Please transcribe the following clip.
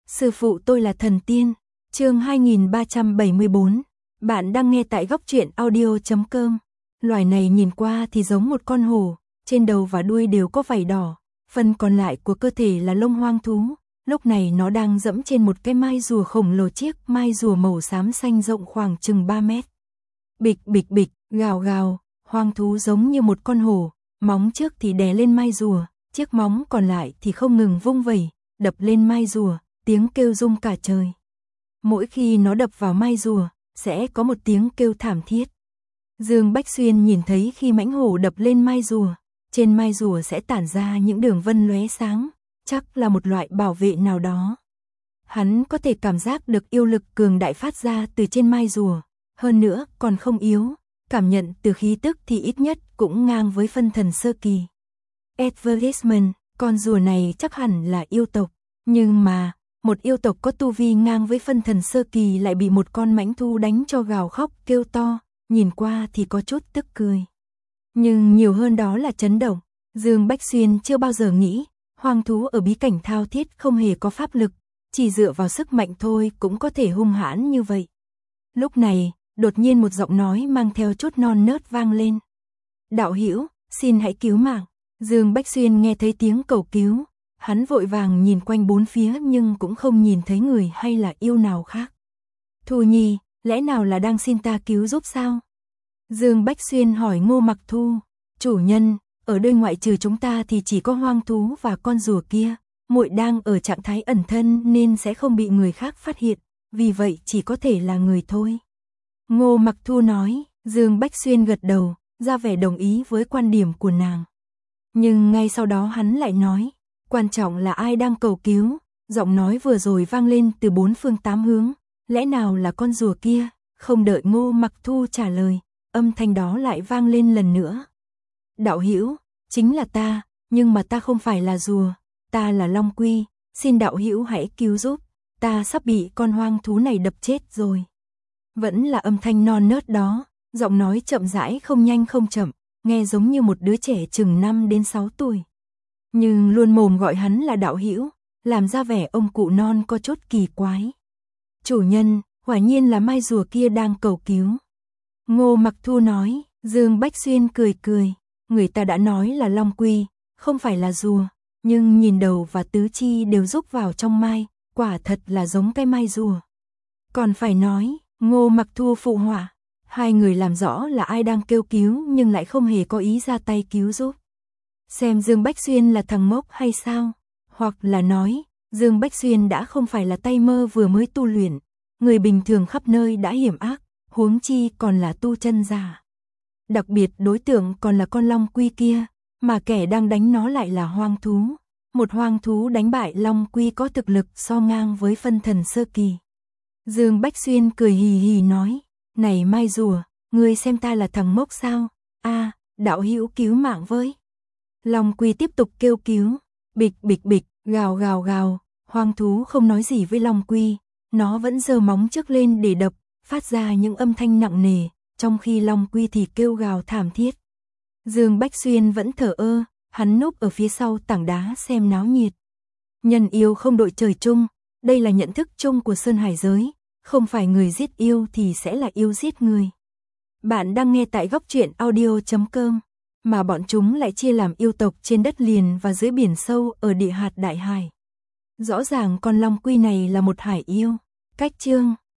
Sư phụ tôi là thần tiên. Chương 2374. Bạn đang nghe tại góc truyện audio.com. Loài này nhìn qua thì giống một con hổ, trên đầu và đuôi đều có vảy đỏ, phần còn lại của cơ thể là lông hoang thú. Lúc này nó đang dẫm trên một cái mai rùa khổng lồ, chiếc mai rùa màu xám xanh rộng khoảng chừng 3 mét. Bịch bịch bịch, gào gào, hoang thú giống như một con hổ, móng trước thì đè lên mai rùa, chiếc móng còn lại thì không ngừng vung vẩy, đập lên mai rùa, tiếng kêu rung cả trời. Mỗi khi nó đập vào mai rùa, sẽ có một tiếng kêu thảm thiết. Dương Bách Xuyên nhìn thấy khi mãnh hổ đập lên mai rùa, trên mai rùa sẽ tản ra những đường vân lóe sáng, chắc là một loại bảo vệ nào đó. Hắn có thể cảm giác được yêu lực cường đại phát ra từ trên mai rùa, hơn nữa còn không yếu, cảm nhận từ khí tức thì ít nhất cũng ngang với phân thần sơ kỳ. Advertisement, con rùa này chắc hẳn là yêu tộc, nhưng mà một yêu tộc có tu vi ngang với phân thần sơ kỳ lại bị một con mãnh thú đánh cho gào khóc kêu to, nhìn qua thì có chút tức cười. Nhưng nhiều hơn đó là chấn động. Dương Bách Xuyên chưa bao giờ nghĩ, hoang thú ở bí cảnh thao thiết không hề có pháp lực, chỉ dựa vào sức mạnh thôi cũng có thể hung hãn như vậy. Lúc này, đột nhiên một giọng nói mang theo chút non nớt vang lên. Đạo hữu, xin hãy cứu mạng. Dương Bách Xuyên nghe thấy tiếng cầu cứu, hắn vội vàng nhìn quanh bốn phía nhưng cũng không nhìn thấy người hay là yêu nào khác. Thu Nhi, lẽ nào là đang xin ta cứu giúp sao? Dương Bách Xuyên hỏi Ngô Mặc Thu. Chủ nhân, ở đây ngoại trừ chúng ta thì chỉ có hoang thú và con rùa kia, muội đang ở trạng thái ẩn thân nên sẽ không bị người khác phát hiện, vì vậy chỉ có thể là người thôi. Ngô Mặc Thu nói. Dương Bách Xuyên gật đầu, ra vẻ đồng ý với quan điểm của nàng. Nhưng ngay sau đó hắn lại nói, quan trọng là ai đang cầu cứu. Giọng nói vừa rồi vang lên từ bốn phương tám hướng, lẽ nào là con rùa kia? Không đợi Ngô Mặc Thu trả lời, âm thanh đó lại vang lên lần nữa. Đạo hữu, chính là ta, nhưng mà ta không phải là rùa, ta là Long Quy, xin đạo hữu hãy cứu giúp, ta sắp bị con hoang thú này đập chết rồi. Vẫn là âm thanh non nớt đó, giọng nói chậm rãi không nhanh không chậm, nghe giống như một đứa trẻ chừng 5 đến 6 tuổi. Nhưng luôn mồm gọi hắn là đạo hữu, làm ra vẻ ông cụ non có chút kỳ quái. Chủ nhân, quả nhiên là mai rùa kia đang cầu cứu. Ngô Mặc Thu nói. Dương Bách Xuyên cười cười, người ta đã nói là Long Quy, không phải là rùa, nhưng nhìn đầu và tứ chi đều rúc vào trong mai, quả thật là giống cái mai rùa. Còn phải nói, Ngô Mặc Thu phụ họa, hai người làm rõ là ai đang kêu cứu nhưng lại không hề có ý ra tay cứu giúp. Xem Dương Bách Xuyên là thằng ngốc hay sao? Hoặc là nói, Dương Bách Xuyên đã không phải là tay mơ vừa mới tu luyện, người bình thường khắp nơi đã hiểm ác, huống chi còn là tu chân giả. Đặc biệt đối tượng còn là con Long Quy kia, mà kẻ đang đánh nó lại là hoang thú. Một hoang thú đánh bại Long Quy có thực lực so ngang với phân thần sơ kỳ. Dương Bách Xuyên cười hì hì nói, này mai rùa, ngươi xem ta là thằng ngốc sao? A, đạo hữu cứu mạng với. Long Quy tiếp tục kêu cứu, bịch bịch bịch, gào gào gào, hoang thú không nói gì với Long Quy, nó vẫn giơ móng trước lên để đập, phát ra những âm thanh nặng nề, trong khi Long Quy thì kêu gào thảm thiết. Dương Bách Xuyên vẫn thờ ơ, hắn núp ở phía sau tảng đá xem náo nhiệt. Nhân yêu không đội trời chung, đây là nhận thức chung của Sơn Hải giới, không phải người giết yêu thì sẽ là yêu giết người. Bạn đang nghe tại góc truyện audio.com, mà bọn chúng lại chia làm yêu tộc trên đất liền và dưới biển sâu ở địa hạt đại hải. Rõ ràng con Long Quy này là một hải yêu. Cách chương